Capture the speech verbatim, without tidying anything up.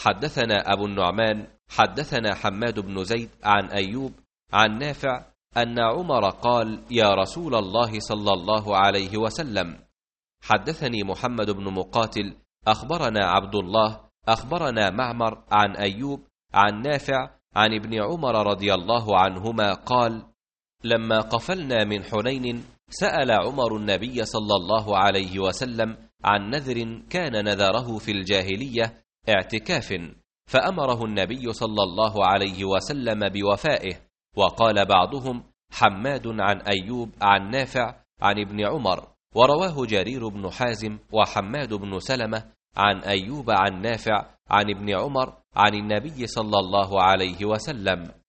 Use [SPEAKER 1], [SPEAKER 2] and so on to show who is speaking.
[SPEAKER 1] حدثنا أبو النعمان حدثنا حماد بن زيد عن أيوب عن نافع أن عمر قال: يا رسول الله صلى الله عليه وسلم. حدثني محمد بن مقاتل أخبرنا عبد الله أخبرنا معمر عن أيوب عن نافع عن ابن عمر رضي الله عنهما قال: لما قفلنا من حنين سأل عمر النبي صلى الله عليه وسلم عن نذر كان نذره في الجاهلية اعتكاف، فأمره النبي صلى الله عليه وسلم بوفائه. وقال بعضهم: حماد عن أيوب عن نافع عن ابن عمر. ورواه جرير بن حازم وحماد بن سلمة عن أيوب عن نافع عن ابن عمر عن النبي صلى الله عليه وسلم.